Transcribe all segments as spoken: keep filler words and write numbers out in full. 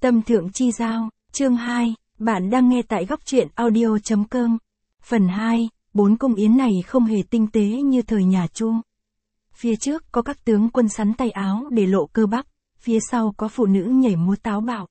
Tâm Thượng Chi Giao, chương hai, bạn đang nghe tại góc truyện audio chấm com. Phần hai, bốn cung yến này không hề tinh tế như thời nhà Chu. Phía trước có các tướng quân sắn tay áo để lộ cơ bắp, phía sau có phụ nữ nhảy múa táo bạo.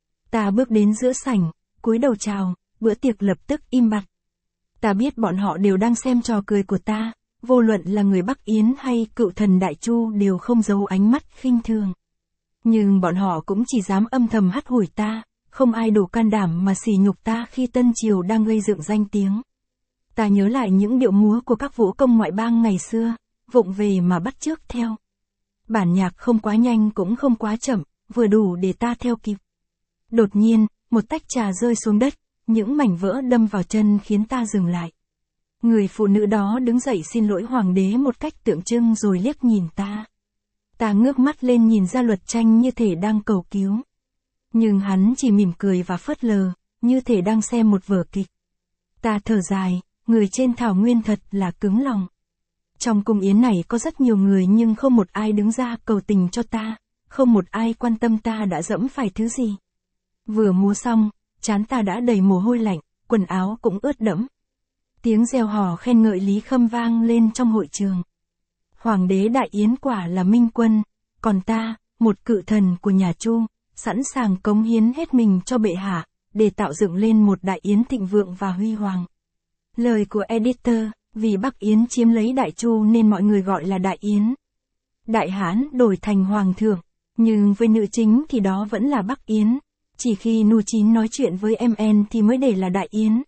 Ta bước đến giữa sảnh, cúi đầu chào, bữa tiệc lập tức im bặt. Ta biết bọn họ đều đang xem trò cười của ta, vô luận là người Bắc Yến hay cựu thần Đại Chu đều không giấu ánh mắt khinh thường. Nhưng bọn họ cũng chỉ dám âm thầm hắt hủi ta, không ai đủ can đảm mà sỉ nhục ta khi Tân Triều đang gây dựng danh tiếng. Ta nhớ lại những điệu múa của các vũ công ngoại bang ngày xưa, vụng về mà bắt chước theo. Bản nhạc không quá nhanh cũng không quá chậm, vừa đủ để ta theo kịp. Đột nhiên, một tách trà rơi xuống đất, những mảnh vỡ đâm vào chân khiến ta dừng lại. Người phụ nữ đó đứng dậy xin lỗi hoàng đế một cách tượng trưng rồi liếc nhìn ta. Ta ngước mắt lên nhìn Gia Luật Tranh như thể đang cầu cứu. Nhưng hắn chỉ mỉm cười và phớt lờ, như thể đang xem một vở kịch. Ta thở dài, người trên thảo nguyên thật là cứng lòng. Trong cung yến này có rất nhiều người nhưng không một ai đứng ra cầu tình cho ta, không một ai quan tâm ta đã dẫm phải thứ gì. Vừa múa xong, trán ta đã đầy mồ hôi lạnh, quần áo cũng ướt đẫm. Tiếng reo hò khen ngợi Lý Khâm vang lên trong hội trường. Hoàng đế Đại Yến quả là minh quân, còn ta, một cự thần của nhà Chu, sẵn sàng cống hiến hết mình cho bệ hạ, để tạo dựng lên một Đại Yến thịnh vượng và huy hoàng. Lời của editor, vì Bắc Yến chiếm lấy Đại Chu nên mọi người gọi là Đại Yến. Đại Hán đổi thành Hoàng thượng, nhưng với nữ chính thì đó vẫn là Bắc Yến, chỉ khi Nu Chín nói chuyện với em en thì mới để là Đại Yến.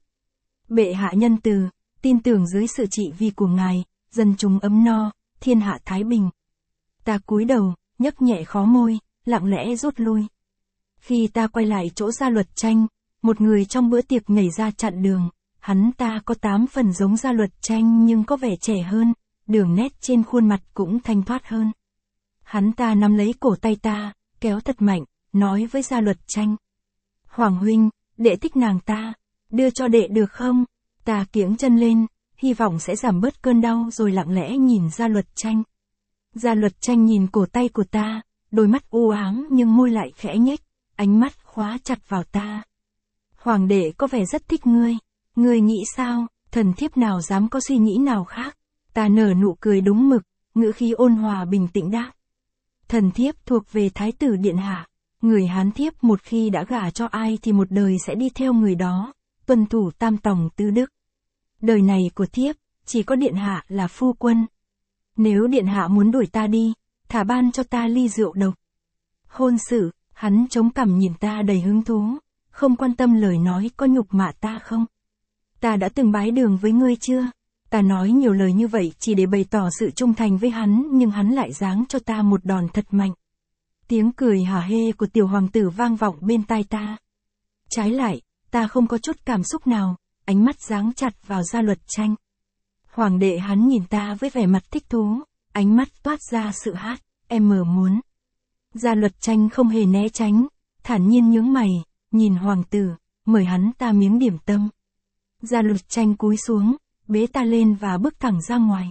Bệ hạ nhân từ, tin tưởng dưới sự trị vì của ngài, dân chúng ấm no, thiên hạ thái bình. Ta cúi đầu, nhấc nhẹ khóe môi, lặng lẽ rút lui. Khi ta quay lại chỗ Gia Luật Tranh, một người trong bữa tiệc nhảy ra chặn đường. Hắn ta có tám phần giống Gia Luật Tranh nhưng có vẻ trẻ hơn, đường nét trên khuôn mặt cũng thanh thoát hơn. Hắn ta nắm lấy cổ tay ta, kéo thật mạnh, nói với Gia Luật Tranh. Hoàng huynh, đệ thích nàng ta, đưa cho đệ được không? Ta kiễng chân lên, hy vọng sẽ giảm bớt cơn đau rồi lặng lẽ nhìn Gia Luật Tranh. Gia Luật Tranh nhìn cổ tay của ta, đôi mắt u ám nhưng môi lại khẽ nhếch, ánh mắt khóa chặt vào ta. Hoàng đệ có vẻ rất thích ngươi, ngươi nghĩ sao? Thần thiếp nào dám có suy nghĩ nào khác? Ta nở nụ cười đúng mực, ngữ khí ôn hòa bình tĩnh đáp. Thần thiếp thuộc về Thái tử điện hạ, người Hán thiếp một khi đã gả cho ai thì một đời sẽ đi theo người đó, tuân thủ tam tòng tứ đức. Đời này của thiếp, chỉ có điện hạ là phu quân. Nếu điện hạ muốn đuổi ta đi, thả ban cho ta ly rượu độc. Hôn sự, hắn chống cằm nhìn ta đầy hứng thú, không quan tâm lời nói có nhục mạ ta không. Ta đã từng bái đường với ngươi chưa? Ta nói nhiều lời như vậy chỉ để bày tỏ sự trung thành với hắn nhưng hắn lại giáng cho ta một đòn thật mạnh. Tiếng cười hả hê của tiểu hoàng tử vang vọng bên tai ta. Trái lại, ta không có chút cảm xúc nào, ánh mắt giáng chặt vào Gia Luật Tranh. Hoàng đệ hắn nhìn ta với vẻ mặt thích thú, ánh mắt toát ra sự hát, em mở muốn. Gia Luật Tranh không hề né tránh, thản nhiên nhướng mày, nhìn hoàng tử, mời hắn ta miếng điểm tâm. Gia Luật Tranh cúi xuống, bế ta lên và bước thẳng ra ngoài.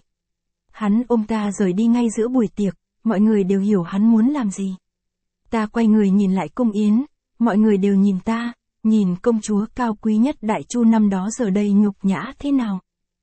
Hắn ôm ta rời đi ngay giữa buổi tiệc, mọi người đều hiểu hắn muốn làm gì. Ta quay người nhìn lại cung yến, mọi người đều nhìn ta, nhìn công chúa cao quý nhất Đại Chu năm đó giờ đây nhục nhã thế nào.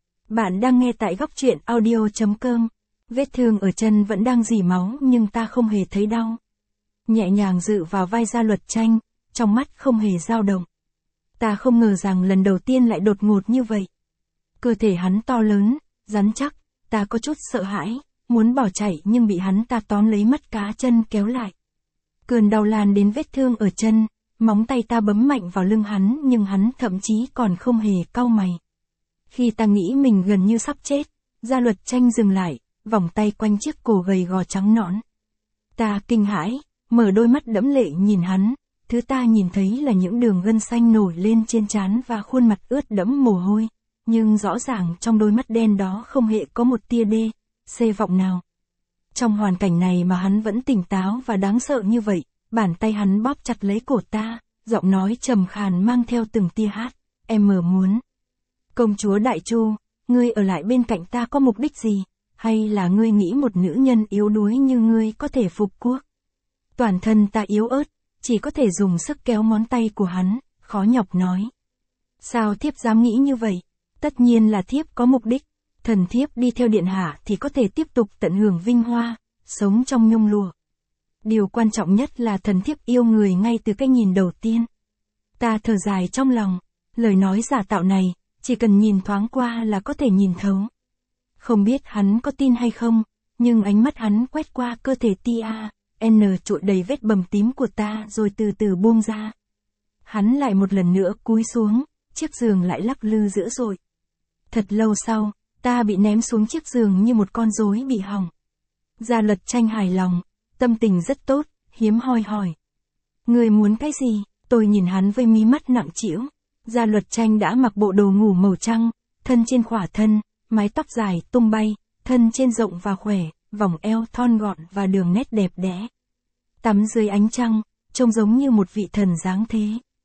Bạn đang nghe tại góc truyện audio chấm com. Vết thương ở chân vẫn đang rỉ máu nhưng ta không hề thấy đau. Nhẹ nhàng dựa vào vai Gia Luật Tranh, trong mắt không hề dao động. Ta không ngờ rằng lần đầu tiên lại đột ngột như vậy. Cơ thể hắn to lớn, rắn chắc, ta có chút sợ hãi, muốn bỏ chạy nhưng bị hắn ta tóm lấy mắt cá chân kéo lại. Cơn đau lan đến vết thương ở chân, móng tay ta bấm mạnh vào lưng hắn nhưng hắn thậm chí còn không hề cau mày. Khi ta nghĩ mình gần như sắp chết, Gia Luật Tranh dừng lại, vòng tay quanh chiếc cổ gầy gò trắng nõn. Ta kinh hãi, mở đôi mắt đẫm lệ nhìn hắn, thứ ta nhìn thấy là những đường gân xanh nổi lên trên trán và khuôn mặt ướt đẫm mồ hôi, nhưng rõ ràng trong đôi mắt đen đó không hề có một tia đê, xê vọng nào. Trong hoàn cảnh này mà hắn vẫn tỉnh táo và đáng sợ như vậy, bàn tay hắn bóp chặt lấy cổ ta, giọng nói trầm khàn mang theo từng tia hát, em mở muốn. Công chúa Đại Chu, ngươi ở lại bên cạnh ta có mục đích gì? Hay là ngươi nghĩ một nữ nhân yếu đuối như ngươi có thể phục quốc? Toàn thân ta yếu ớt, chỉ có thể dùng sức kéo ngón tay của hắn, khó nhọc nói. Sao thiếp dám nghĩ như vậy? Tất nhiên là thiếp có mục đích. Thần thiếp đi theo điện hạ thì có thể tiếp tục tận hưởng vinh hoa, sống trong nhung lụa. Điều quan trọng nhất là thần thiếp yêu người ngay từ cái nhìn đầu tiên. Ta thở dài trong lòng, lời nói giả tạo này, chỉ cần nhìn thoáng qua là có thể nhìn thấu. Không biết hắn có tin hay không, nhưng ánh mắt hắn quét qua cơ thể tia, N trụi đầy vết bầm tím của ta rồi từ từ buông ra. Hắn lại một lần nữa cúi xuống, chiếc giường lại lắc lư dữ dội. Thật lâu sau, ta bị ném xuống chiếc giường như một con rối bị hỏng. Gia Luật Tranh hài lòng, tâm tình rất tốt, hiếm hoi hỏi. Người muốn cái gì? Tôi nhìn hắn với mí mắt nặng trĩu. Gia Luật Tranh đã mặc bộ đồ ngủ màu trắng, thân trên khỏa thân, mái tóc dài tung bay, thân trên rộng và khỏe, vòng eo thon gọn và đường nét đẹp đẽ. Tắm dưới ánh trăng, trông giống như một vị thần dáng thế.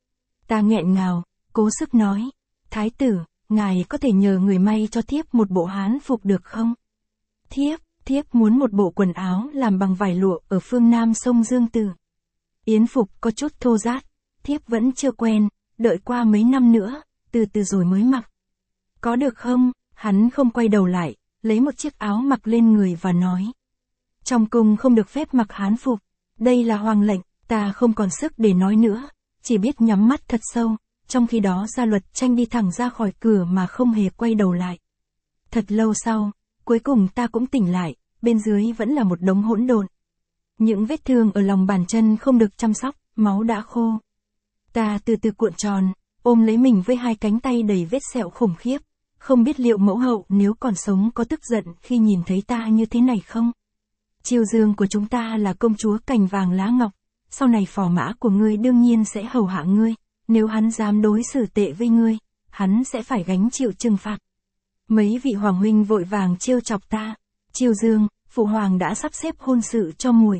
Ta nghẹn ngào, cố sức nói, Thái tử, ngài có thể nhờ người may cho thiếp một bộ hán phục được không? Thiếp, thiếp muốn một bộ quần áo làm bằng vải lụa ở phương Nam sông Dương Tử. Yến phục có chút thô ráp, thiếp vẫn chưa quen, đợi qua mấy năm nữa, từ từ rồi mới mặc. Có được không? Hắn không quay đầu lại, lấy một chiếc áo mặc lên người và nói. Trong cung không được phép mặc hán phục, đây là hoàng lệnh, ta không còn sức để nói nữa, chỉ biết nhắm mắt thật sâu, trong khi đó Gia Luật Tranh đi thẳng ra khỏi cửa mà không hề quay đầu lại. Thật lâu sau, cuối cùng ta cũng tỉnh lại, bên dưới vẫn là một đống hỗn độn. Những vết thương ở lòng bàn chân không được chăm sóc, máu đã khô. Ta từ từ cuộn tròn, ôm lấy mình với hai cánh tay đầy vết sẹo khủng khiếp, không biết liệu mẫu hậu nếu còn sống có tức giận khi nhìn thấy ta như thế này không? Chiêu dương của chúng ta là công chúa cành vàng lá ngọc, sau này phò mã của ngươi đương nhiên sẽ hầu hạ ngươi, nếu hắn dám đối xử tệ với ngươi, hắn sẽ phải gánh chịu trừng phạt. Mấy vị hoàng huynh vội vàng trêu chọc ta. Chiêu dương, phụ hoàng đã sắp xếp hôn sự cho muội.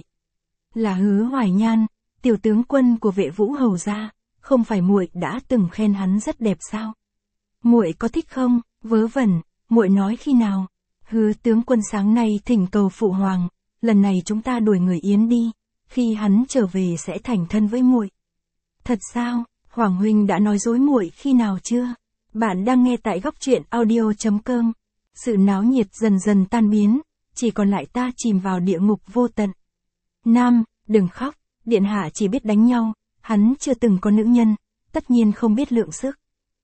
Là Hứa Hoài Nhan, tiểu tướng quân của Vệ Vũ hầu gia, không phải muội đã từng khen hắn rất đẹp sao? Muội có thích không? Vớ vẩn, muội nói khi nào? Hứa tướng quân sáng nay thỉnh cầu phụ hoàng, lần này chúng ta đuổi người Yến đi, khi hắn trở về sẽ thành thân với muội. Thật sao? Hoàng huynh đã nói dối muội khi nào chưa? Bạn đang nghe tại góc truyện audio chấm com. Sự náo nhiệt dần dần tan biến, chỉ còn lại ta chìm vào địa ngục vô tận. Nam, đừng khóc, điện hạ chỉ biết đánh nhau, hắn chưa từng có nữ nhân, tất nhiên không biết lượng sức.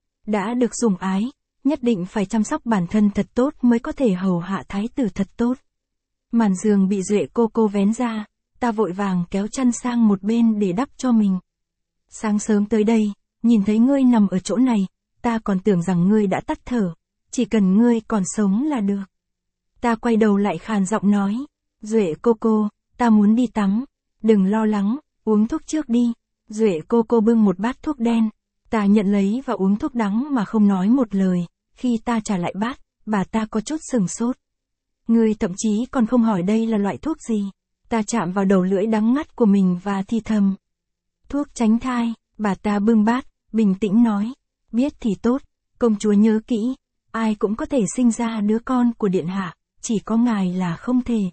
Đã được sủng ái, nhất định phải chăm sóc bản thân thật tốt mới có thể hầu hạ thái tử thật tốt. Màn giường bị Duệ cô cô vén ra, ta vội vàng kéo chăn sang một bên để đắp cho mình. Sáng sớm tới đây, nhìn thấy ngươi nằm ở chỗ này, ta còn tưởng rằng ngươi đã tắt thở, chỉ cần ngươi còn sống là được. Ta quay đầu lại khàn giọng nói, Duệ cô cô, ta muốn đi tắm, đừng lo lắng, uống thuốc trước đi. Duệ cô cô bưng một bát thuốc đen, ta nhận lấy và uống thuốc đắng mà không nói một lời, khi ta trả lại bát, bà ta có chút sừng sốt. Ngươi thậm chí còn không hỏi đây là loại thuốc gì, ta chạm vào đầu lưỡi đắng ngắt của mình và thì thầm. Thuốc tránh thai, bà ta bưng bát, bình tĩnh nói, biết thì tốt, công chúa nhớ kỹ, ai cũng có thể sinh ra đứa con của điện hạ, chỉ có ngài là không thể.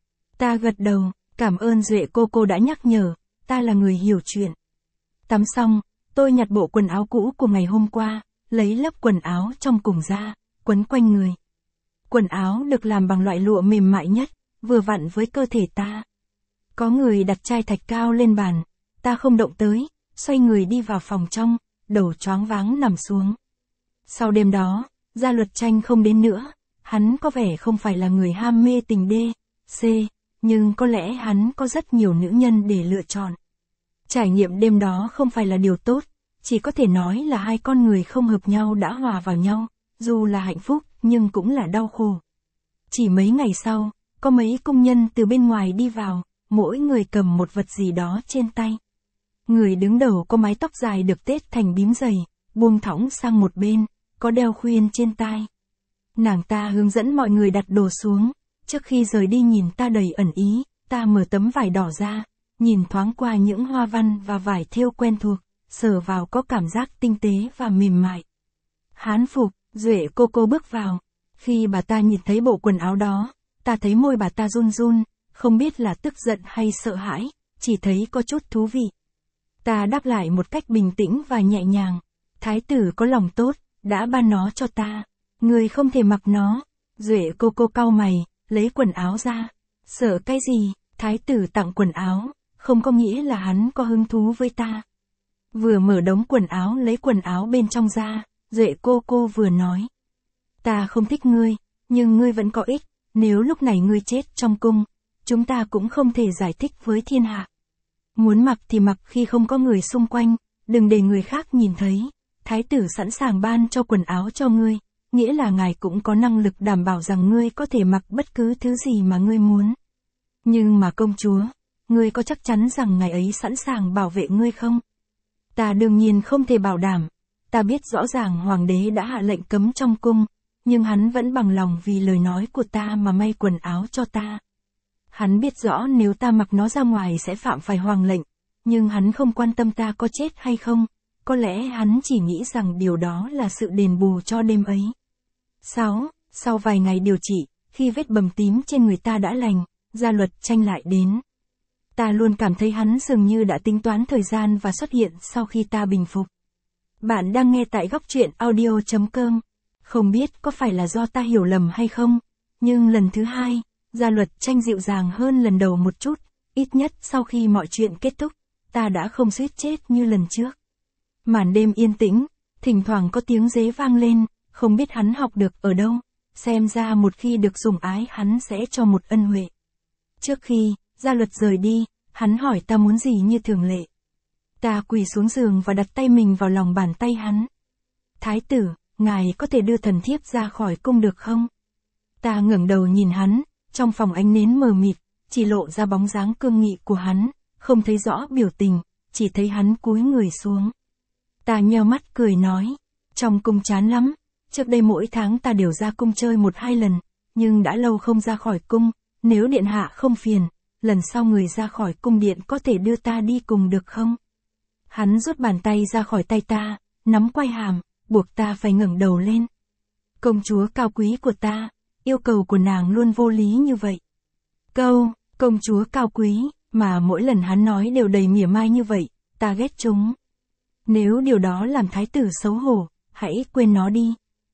Ta gật đầu, cảm ơn Duệ cô cô đã nhắc nhở, ta là người hiểu chuyện. Tắm xong, tôi nhặt bộ quần áo cũ của ngày hôm qua, lấy lớp quần áo trong cùng ra, quấn quanh người. Quần áo được làm bằng loại lụa mềm mại nhất, vừa vặn với cơ thể ta. Có người đặt chai thạch cao lên bàn, ta không động tới, xoay người đi vào phòng trong, đầu choáng váng nằm xuống. Sau đêm đó, Gia Luật Tranh không đến nữa, hắn có vẻ không phải là người ham mê tình đê, c, nhưng có lẽ hắn có rất nhiều nữ nhân để lựa chọn. Trải nghiệm đêm đó không phải là điều tốt, chỉ có thể nói là hai con người không hợp nhau đã hòa vào nhau, dù là hạnh phúc nhưng cũng là đau khổ. Chỉ mấy ngày sau, có mấy công nhân từ bên ngoài đi vào, mỗi người cầm một vật gì đó trên tay. Người đứng đầu có mái tóc dài được tết thành bím dày, buông thõng sang một bên, có đeo khuyên trên tai. Nàng ta hướng dẫn mọi người đặt đồ xuống, trước khi rời đi nhìn ta đầy ẩn ý, ta mở tấm vải đỏ ra, nhìn thoáng qua những hoa văn và vải thêu quen thuộc, sờ vào có cảm giác tinh tế và mềm mại. Hán phục, Duệ cô cô bước vào, khi bà ta nhìn thấy bộ quần áo đó, ta thấy môi bà ta run run, không biết là tức giận hay sợ hãi, chỉ thấy có chút thú vị. Ta đáp lại một cách bình tĩnh và nhẹ nhàng. Thái tử có lòng tốt, đã ban nó cho ta. Ngươi không thể mặc nó. Duệ cô cô cau mày, lấy quần áo ra. Sợ cái gì, thái tử tặng quần áo, không có nghĩa là hắn có hứng thú với ta. Vừa mở đống quần áo lấy quần áo bên trong ra, Duệ cô cô vừa nói. Ta không thích ngươi, nhưng ngươi vẫn có ích, nếu lúc này ngươi chết trong cung, chúng ta cũng không thể giải thích với thiên hạ. Muốn mặc thì mặc khi không có người xung quanh, đừng để người khác nhìn thấy. Thái tử sẵn sàng ban cho quần áo cho ngươi, nghĩa là ngài cũng có năng lực đảm bảo rằng ngươi có thể mặc bất cứ thứ gì mà ngươi muốn. Nhưng mà công chúa, ngươi có chắc chắn rằng ngài ấy sẵn sàng bảo vệ ngươi không? Ta đương nhiên không thể bảo đảm. Ta biết rõ ràng hoàng đế đã hạ lệnh cấm trong cung, nhưng hắn vẫn bằng lòng vì lời nói của ta mà may quần áo cho ta. Hắn biết rõ nếu ta mặc nó ra ngoài sẽ phạm phải hoàng lệnh, nhưng hắn không quan tâm ta có chết hay không, có lẽ hắn chỉ nghĩ rằng điều đó là sự đền bù cho đêm ấy. sáu. Sau vài ngày điều trị, khi vết bầm tím trên người ta đã lành, Gia Luật Tranh lại đến. Ta luôn cảm thấy hắn dường như đã tính toán thời gian và xuất hiện sau khi ta bình phục. Bạn đang nghe tại góc truyện audio chấm com. Không biết có phải là do ta hiểu lầm hay không, nhưng lần thứ hai, Gia Luật Tranh dịu dàng hơn lần đầu một chút, ít nhất sau khi mọi chuyện kết thúc, ta đã không suýt chết như lần trước. Màn đêm yên tĩnh, thỉnh thoảng có tiếng dế vang lên, không biết hắn học được ở đâu, xem ra một khi được sủng ái hắn sẽ cho một ân huệ. Trước khi, Gia Luật rời đi, hắn hỏi ta muốn gì như thường lệ. Ta quỳ xuống giường và đặt tay mình vào lòng bàn tay hắn. Thái tử, ngài có thể đưa thần thiếp ra khỏi cung được không? Ta ngẩng đầu nhìn hắn, trong phòng ánh nến mờ mịt, chỉ lộ ra bóng dáng cương nghị của hắn, không thấy rõ biểu tình, chỉ thấy hắn cúi người xuống. Ta nheo mắt cười nói, trong cung chán lắm, trước đây mỗi tháng ta đều ra cung chơi một hai lần, nhưng đã lâu không ra khỏi cung, nếu điện hạ không phiền, lần sau người ra khỏi cung điện có thể đưa ta đi cùng được không? Hắn rút bàn tay ra khỏi tay ta, nắm quai hàm, buộc ta phải ngẩng đầu lên. Công chúa cao quý của ta, yêu cầu của nàng luôn vô lý như vậy. Câu, công chúa cao quý, mà mỗi lần hắn nói đều đầy mỉa mai như vậy, ta ghét chúng. Nếu điều đó làm thái tử xấu hổ, hãy quên nó đi.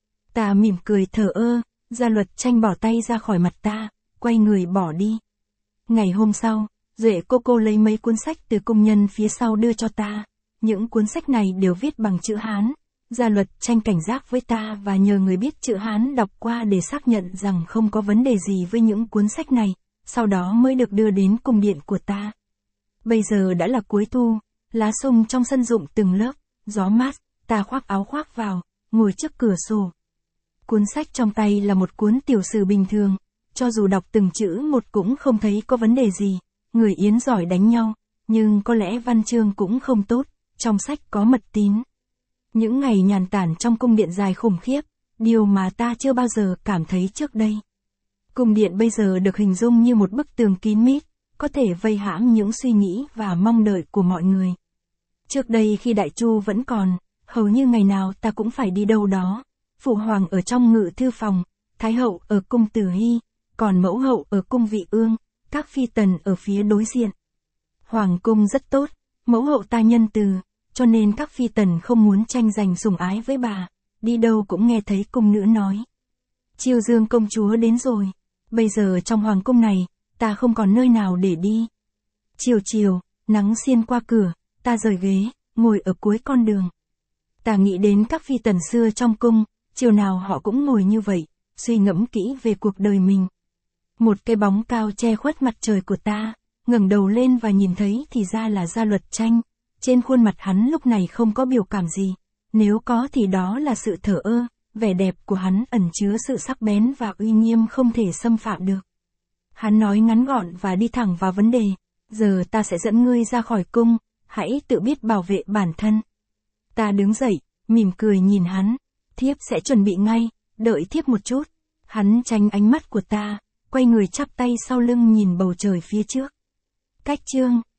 Ta mỉm cười thờ ơ, Gia Luật Tranh bỏ tay ra khỏi mặt ta, quay người bỏ đi. Ngày hôm sau, Duệ cô cô lấy mấy cuốn sách từ cung nhân phía sau đưa cho ta. Những cuốn sách này đều viết bằng chữ Hán. Gia Luật Tranh cảnh giác với ta và nhờ người biết chữ Hán đọc qua để xác nhận rằng không có vấn đề gì với những cuốn sách này, sau đó mới được đưa đến cung điện của ta. Bây giờ đã là cuối thu, lá sung trong sân rụng từng lớp, gió mát, ta khoác áo khoác vào, ngồi trước cửa sổ. Cuốn sách trong tay là một cuốn tiểu sử bình thường, cho dù đọc từng chữ một cũng không thấy có vấn đề gì, người Yến giỏi đánh nhau, nhưng có lẽ văn chương cũng không tốt, trong sách có mật tín. Những ngày nhàn tản trong cung điện dài khủng khiếp, điều mà ta chưa bao giờ cảm thấy trước đây. Cung điện bây giờ được hình dung như một bức tường kín mít, có thể vây hãm những suy nghĩ và mong đợi của mọi người. Trước đây khi Đại Chu vẫn còn, hầu như ngày nào ta cũng phải đi đâu đó. Phụ hoàng ở trong ngự thư phòng, thái hậu ở cung Từ Hy, còn mẫu hậu ở cung Vị Ương, các phi tần ở phía đối diện. Hoàng cung rất tốt, mẫu hậu ta nhân từ, cho nên các phi tần không muốn tranh giành sủng ái với bà, đi đâu cũng nghe thấy cung nữ nói. Chiêu Dương công chúa đến rồi, bây giờ trong hoàng cung này, ta không còn nơi nào để đi. Chiều chiều, nắng xiên qua cửa, ta rời ghế, ngồi ở cuối con đường. Ta nghĩ đến các phi tần xưa trong cung, chiều nào họ cũng ngồi như vậy, suy ngẫm kỹ về cuộc đời mình. Một cái bóng cao che khuất mặt trời của ta, ngẩng đầu lên và nhìn thấy thì ra là Gia Luật Tranh. Trên khuôn mặt hắn lúc này không có biểu cảm gì, nếu có thì đó là sự thờ ơ, vẻ đẹp của hắn ẩn chứa sự sắc bén và uy nghiêm không thể xâm phạm được. Hắn nói ngắn gọn và đi thẳng vào vấn đề, giờ ta sẽ dẫn ngươi ra khỏi cung, hãy tự biết bảo vệ bản thân. Ta đứng dậy, mỉm cười nhìn hắn, thiếp sẽ chuẩn bị ngay, đợi thiếp một chút. Hắn tránh ánh mắt của ta, quay người chắp tay sau lưng nhìn bầu trời phía trước. Cách chương